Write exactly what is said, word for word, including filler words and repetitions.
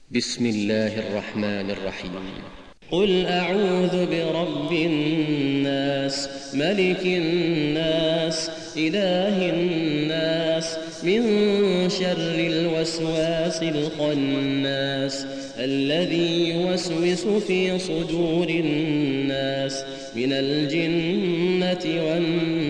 بسم الله الرحمن الرحيم. قل أعوذ برب الناس ملك الناس إله الناس من شر الوسواس الخناس الذي يوسوس في صدور الناس من الجنة والناس.